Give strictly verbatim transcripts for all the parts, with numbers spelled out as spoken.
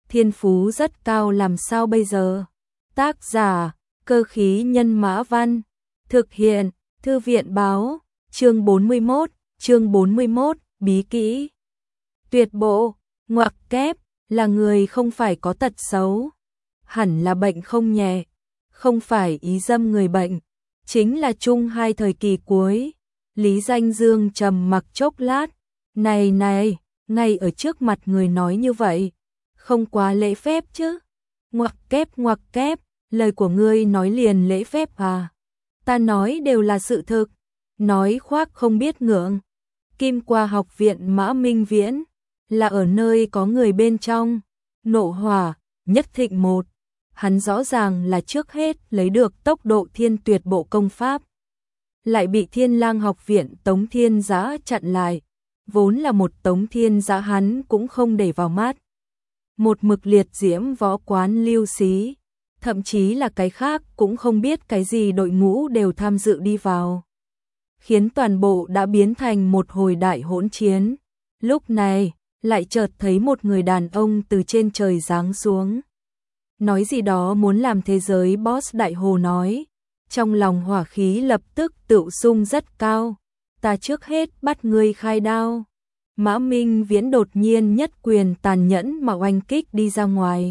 thiên phú rất cao làm sao bây giờ? Tác giả, Cơ khí nhân mã văn, thực hiện, Thư viện báo, chương bốn mươi mốt, chương bốn mươi mốt, bí kỹ. Tuyệt bộ, ngoặc kép, là người không phải có tật xấu, hẳn là bệnh không nhẹ, không phải ý dâm người bệnh, chính là chung hai thời kỳ cuối. Lý Danh Dương trầm mặc chốc lát, này này, ngay ở trước mặt người nói như vậy, không quá lễ phép chứ? Ngoặc kép ngoặc kép, lời của ngươi nói liền lễ phép à? Ta nói đều là sự thực, nói khoác không biết ngượng. Kim qua học viện Mã Minh Viễn, là ở nơi có người bên trong, nộ hỏa, nhất thịnh một. Hắn rõ ràng là trước hết lấy được tốc độ thiên tuyệt bộ công pháp, lại bị Thiên Lang học viện Tống Thiên Giã chặn lại, vốn là một Tống Thiên Giã hắn cũng không để vào mắt. Một mực liệt diễm võ quán Lưu Xí, thậm chí là cái khác cũng không biết cái gì đội ngũ đều tham dự đi vào, khiến toàn bộ đã biến thành một hồi đại hỗn chiến. Lúc này, lại chợt thấy một người đàn ông từ trên trời giáng xuống, nói gì đó muốn làm thế giới boss đại hồ nói, trong lòng hỏa khí lập tức tựu sung rất cao. Ta trước hết bắt ngươi khai đao. Mã Minh Viễn đột nhiên nhất quyền tàn nhẫn mà oanh kích đi ra ngoài.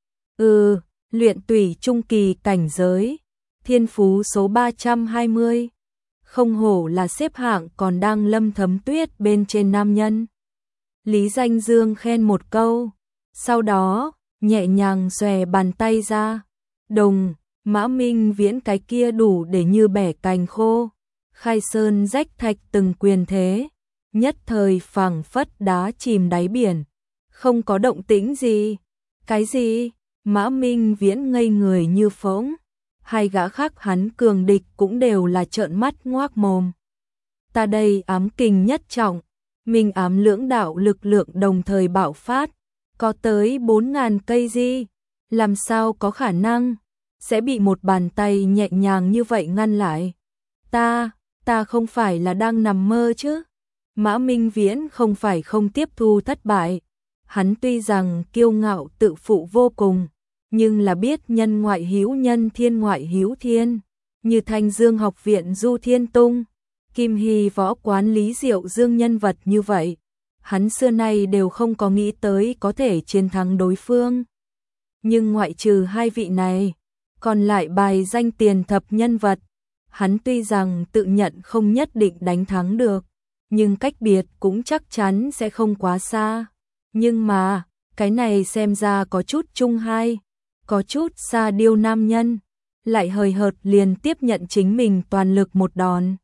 Ừ, luyện tủy trung kỳ cảnh giới, thiên phú số ba trăm hai mươi. Không hổ là xếp hạng còn đang Lâm Thấm Tuyết bên trên nam nhân. Lý Danh Dương khen một câu, sau đó nhẹ nhàng xòe bàn tay ra, đồng, Mã Minh Viễn cái kia đủ để như bẻ cành khô, khai sơn rách thạch từng quyền thế, nhất thời phảng phất đá chìm đáy biển, không có động tĩnh gì. Cái gì? Mã Minh Viễn ngây người như phỗng, hai gã khác hắn cường địch cũng đều là trợn mắt ngoác mồm. Ta đây ám kình nhất trọng, minh ám lưỡng đạo lực lượng đồng thời bạo phát, có tới bốn ngàn cây di, làm sao có khả năng sẽ bị một bàn tay nhẹ nhàng như vậy ngăn lại? Ta, ta không phải là đang nằm mơ chứ? Mã Minh Viễn không phải không tiếp thu thất bại, hắn tuy rằng kiêu ngạo tự phụ vô cùng, nhưng là biết nhân ngoại hữu nhân thiên ngoại hữu thiên, như Thanh Dương học viện Du Thiên Tung, Kim Hy võ quán Lý Diệu Dương nhân vật như vậy, hắn xưa nay đều không có nghĩ tới có thể chiến thắng đối phương. Nhưng ngoại trừ hai vị này, còn lại bài danh tiền thập nhân vật, hắn tuy rằng tự nhận không nhất định đánh thắng được, nhưng cách biệt cũng chắc chắn sẽ không quá xa. Nhưng mà, cái này xem ra có chút chung hai, có chút xa điêu nam nhân, lại hời hợt liền tiếp nhận chính mình toàn lực một đòn.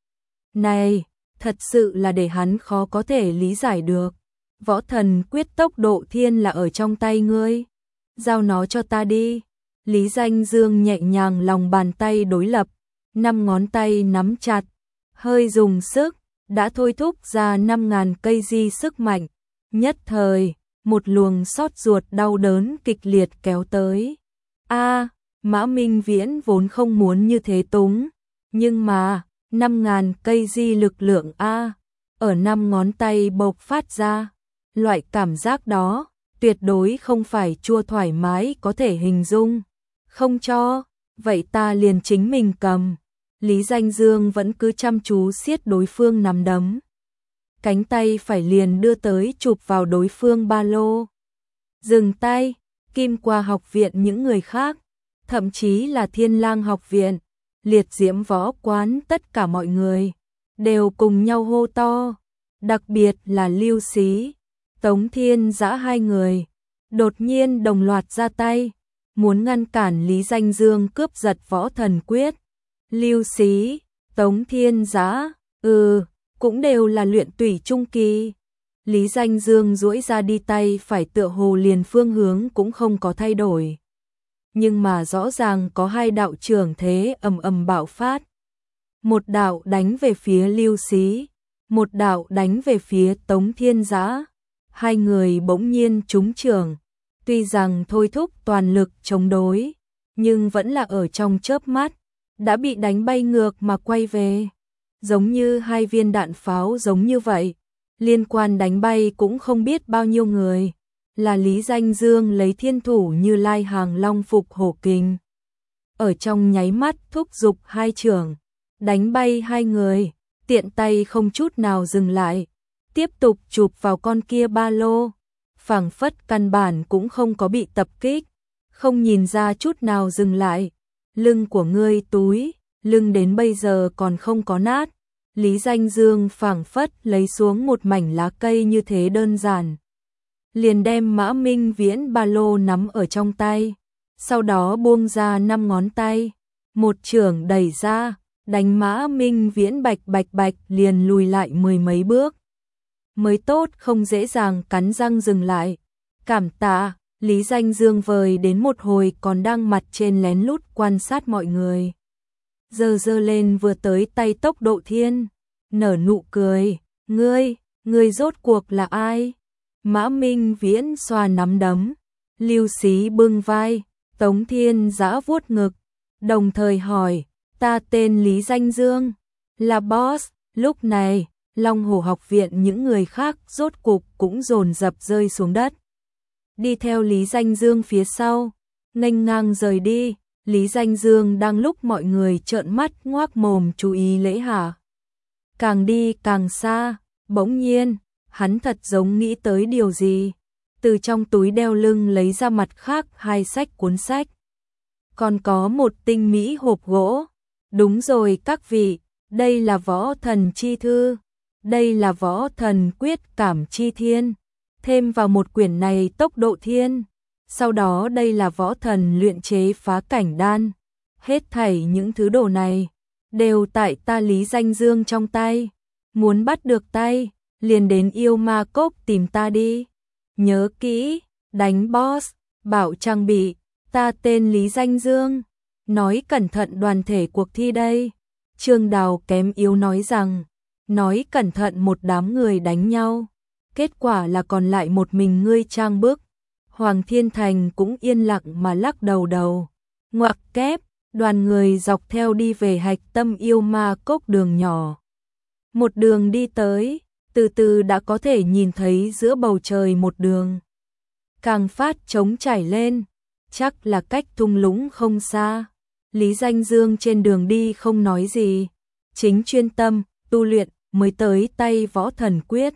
Này, thật sự là để hắn khó có thể lý giải được. Võ thần quyết tốc độ thiên là ở trong tay ngươi, giao nó cho ta đi. Lý Danh Dương nhẹ nhàng lòng bàn tay đối lập, năm ngón tay nắm chặt, hơi dùng sức, đã thôi thúc ra năm ngàn cây di sức mạnh. Nhất thời, một luồng xót ruột đau đớn kịch liệt kéo tới. A, Mã Minh Viễn vốn không muốn như thế túng, nhưng mà, năm ngàn cây di lực lượng A, ở năm ngón tay bộc phát ra, loại cảm giác đó, tuyệt đối không phải chua thoải mái có thể hình dung. Không cho, vậy ta liền chính mình cầm. Lý Danh Dương vẫn cứ chăm chú siết đối phương nắm đấm, cánh tay phải liền đưa tới chụp vào đối phương ba lô. Dừng tay. Kim qua học viện những người khác, thậm chí là Thiên Lang học viện, liệt diễm võ quán, tất cả mọi người đều cùng nhau hô to, đặc biệt là Lưu Xí, Tống Thiên Giã hai người, đột nhiên đồng loạt ra tay, muốn ngăn cản Lý Danh Dương cướp giật võ thần quyết. Lưu Xí, Tống Thiên Giã, ừ, cũng đều là luyện tủy trung kỳ. Lý Danh Dương duỗi ra đi tay phải tựa hồ liền phương hướng cũng không có thay đổi. Nhưng mà rõ ràng có hai đạo trưởng thế ầm ầm bạo phát. Một đạo đánh về phía Lưu Xí, một đạo đánh về phía Tống Thiên Giã. Hai người bỗng nhiên trúng trưởng, tuy rằng thôi thúc toàn lực chống đối, nhưng vẫn là ở trong chớp mắt, đã bị đánh bay ngược mà quay về. Giống như hai viên đạn pháo giống như vậy, liên quan đánh bay cũng không biết bao nhiêu người. là Lý Danh Dương lấy thiên thủ Như Lai hàng long phục hổ kình. Ở trong nháy mắt thúc giục hai chưởng, đánh bay hai người, tiện tay không chút nào dừng lại, tiếp tục chụp vào con kia ba lô, phảng phất căn bản cũng không có bị tập kích, không nhìn ra chút nào dừng lại. Lưng của ngươi túi, lưng đến bây giờ còn không có nát. Lý Danh Dương phảng phất lấy xuống một mảnh lá cây như thế đơn giản, liền đem Mã Minh Viễn ba lô nắm ở trong tay, sau đó buông ra năm ngón tay, một chưởng đẩy ra, đánh Mã Minh Viễn bạch bạch bạch liền lùi lại mười mấy bước. Mới tốt không dễ dàng cắn răng dừng lại. Cảm tạ. Lý Danh Dương vời đến một hồi còn đang mặt trên lén lút quan sát mọi người. Giờ giơ lên vừa tới tay Tốc Độ Thiên, nở nụ cười, ngươi, ngươi rốt cuộc là ai? Mã Minh Viễn xoa nắm đấm, Lưu Xí bưng vai, Tống Thiên Giã vuốt ngực, đồng thời hỏi, ta tên Lý Danh Dương, là boss. Lúc này, Long Hổ học viện những người khác rốt cục cũng dồn dập rơi xuống đất. Đi theo Lý Danh Dương phía sau, nghênh ngang rời đi. Lý Danh Dương đang lúc mọi người trợn mắt ngoác mồm chú ý lễ hạ. Càng đi càng xa, bỗng nhiên, hắn thật giống nghĩ tới điều gì. Từ trong túi đeo lưng lấy ra mặt khác hai sách cuốn sách. Còn có một tinh mỹ hộp gỗ. Đúng rồi các vị, đây là Võ Thần Chi Thư. Đây là Võ Thần Quyết Cảm Chi Thiên. Thêm vào một quyển này Tốc Độ Thiên. Sau đó đây là Võ Thần Luyện Chế Phá Cảnh Đan. Hết thảy những thứ đồ này đều tại ta Lý Danh Dương trong tay. Muốn bắt được tay, liền đến Yêu Ma Cốc tìm ta đi. Nhớ kỹ, đánh boss, bảo trang bị, ta tên Lý Danh Dương. Nói cẩn thận đoàn thể cuộc thi đây. Trương Đào kém yếu nói rằng, nói cẩn thận một đám người đánh nhau. Kết quả là còn lại một mình ngươi trang bức. Hoàng Thiên Thành cũng yên lặng mà lắc đầu đầu. Ngoặc kép, đoàn người dọc theo đi về hạch tâm Yêu Ma Cốc đường nhỏ. Một đường đi tới, từ từ đã có thể nhìn thấy giữa bầu trời một đường. Càng phát trống trải lên, chắc là cách thung lũng không xa. Lý Danh Dương trên đường đi không nói gì, chính chuyên tâm, tu luyện mới tới tay Võ Thần Quyết.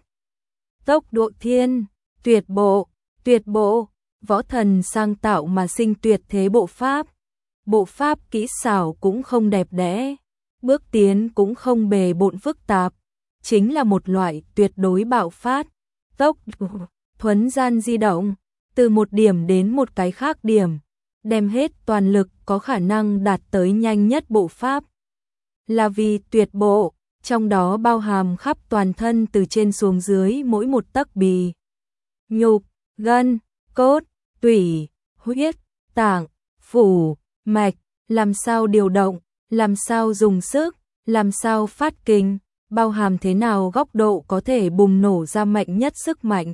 Tốc Độ Thiên, tuyệt bộ, tuyệt bộ, Võ Thần sang tạo mà sinh tuyệt thế bộ pháp. Bộ pháp kỹ xảo cũng không đẹp đẽ, bước tiến cũng không bề bộn phức tạp, chính là một loại tuyệt đối bạo phát, tốc thuấn gian di động, từ một điểm đến một cái khác điểm, đem hết toàn lực có khả năng đạt tới nhanh nhất bộ pháp. Là vì tuyệt bộ, trong đó bao hàm khắp toàn thân từ trên xuống dưới mỗi một tấc bì, nhục, gân, cốt, tủy, huyết, tạng, phủ, mạch, làm sao điều động, làm sao dùng sức, làm sao phát kinh, bao hàm thế nào góc độ có thể bùng nổ ra mạnh nhất sức mạnh.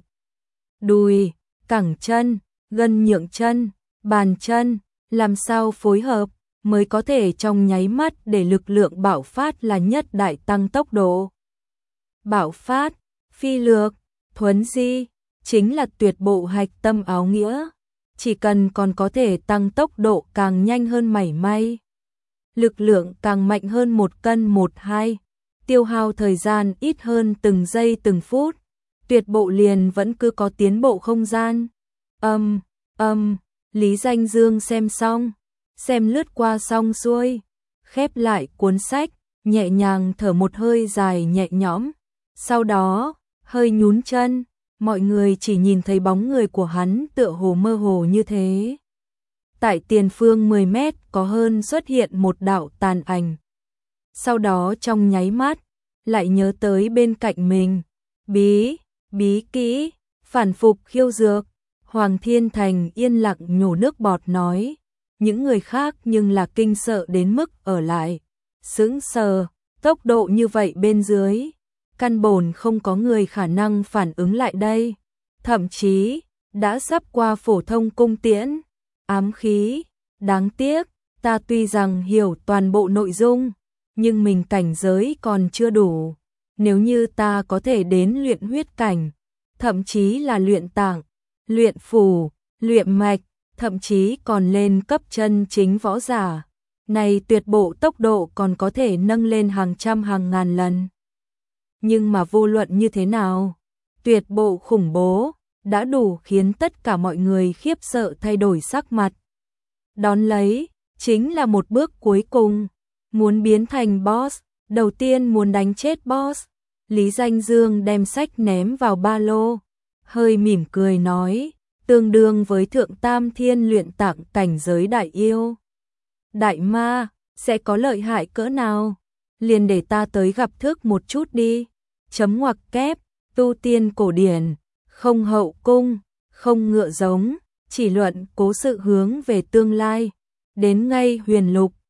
Đùi, cẳng chân, gân nhượng chân, bàn chân, làm sao phối hợp mới có thể trong nháy mắt để lực lượng bạo phát là nhất đại tăng tốc độ. Bạo phát, phi lược, thuấn di, chính là tuyệt bộ hạch tâm áo nghĩa. Chỉ cần còn có thể tăng tốc độ càng nhanh hơn mảy may, lực lượng càng mạnh hơn một cân một hai, tiêu hao thời gian ít hơn từng giây từng phút, tuyệt bộ liền vẫn cứ có tiến bộ không gian. Âm, âm, Lý Danh Dương xem xong, xem lướt qua xong xuôi, khép lại cuốn sách, nhẹ nhàng thở một hơi dài nhẹ nhõm, sau đó, hơi nhún chân. Mọi người chỉ nhìn thấy bóng người của hắn tựa hồ mơ hồ như thế. Tại tiền phương mười mét có hơn xuất hiện một đạo tàn ảnh. Sau đó trong nháy mắt, lại nhớ tới bên cạnh mình. Bí, bí kỹ, phản phục khiêu dược. Hoàng Thiên Thành yên lặng nhổ nước bọt nói. Những người khác nhưng là kinh sợ đến mức ở lại. Sững sờ, tốc độ như vậy bên dưới. Căn bổn không có người khả năng phản ứng lại đây, thậm chí đã sắp qua phổ thông cung tiễn, ám khí, đáng tiếc, ta tuy rằng hiểu toàn bộ nội dung, nhưng mình cảnh giới còn chưa đủ, nếu như ta có thể đến luyện huyết cảnh, thậm chí là luyện tạng, luyện phủ, luyện mạch, thậm chí còn lên cấp chân chính võ giả. Này tuyệt bộ tốc độ còn có thể nâng lên hàng trăm hàng ngàn lần. Nhưng mà vô luận như thế nào, tuyệt bộ khủng bố đã đủ khiến tất cả mọi người khiếp sợ thay đổi sắc mặt. Đón lấy, chính là một bước cuối cùng, muốn biến thành boss, đầu tiên muốn đánh chết boss. Lý Danh Dương đem sách ném vào ba lô, hơi mỉm cười nói, tương đương với thượng tam thiên luyện tạng cảnh giới đại yêu. Đại ma, sẽ có lợi hại cỡ nào? Liền để ta tới gặp thước một chút đi. Chấm ngoặc kép, tu tiên cổ điển, không hậu cung, không ngựa giống, chỉ luận cố sự hướng về tương lai. Đến ngay huyền lục,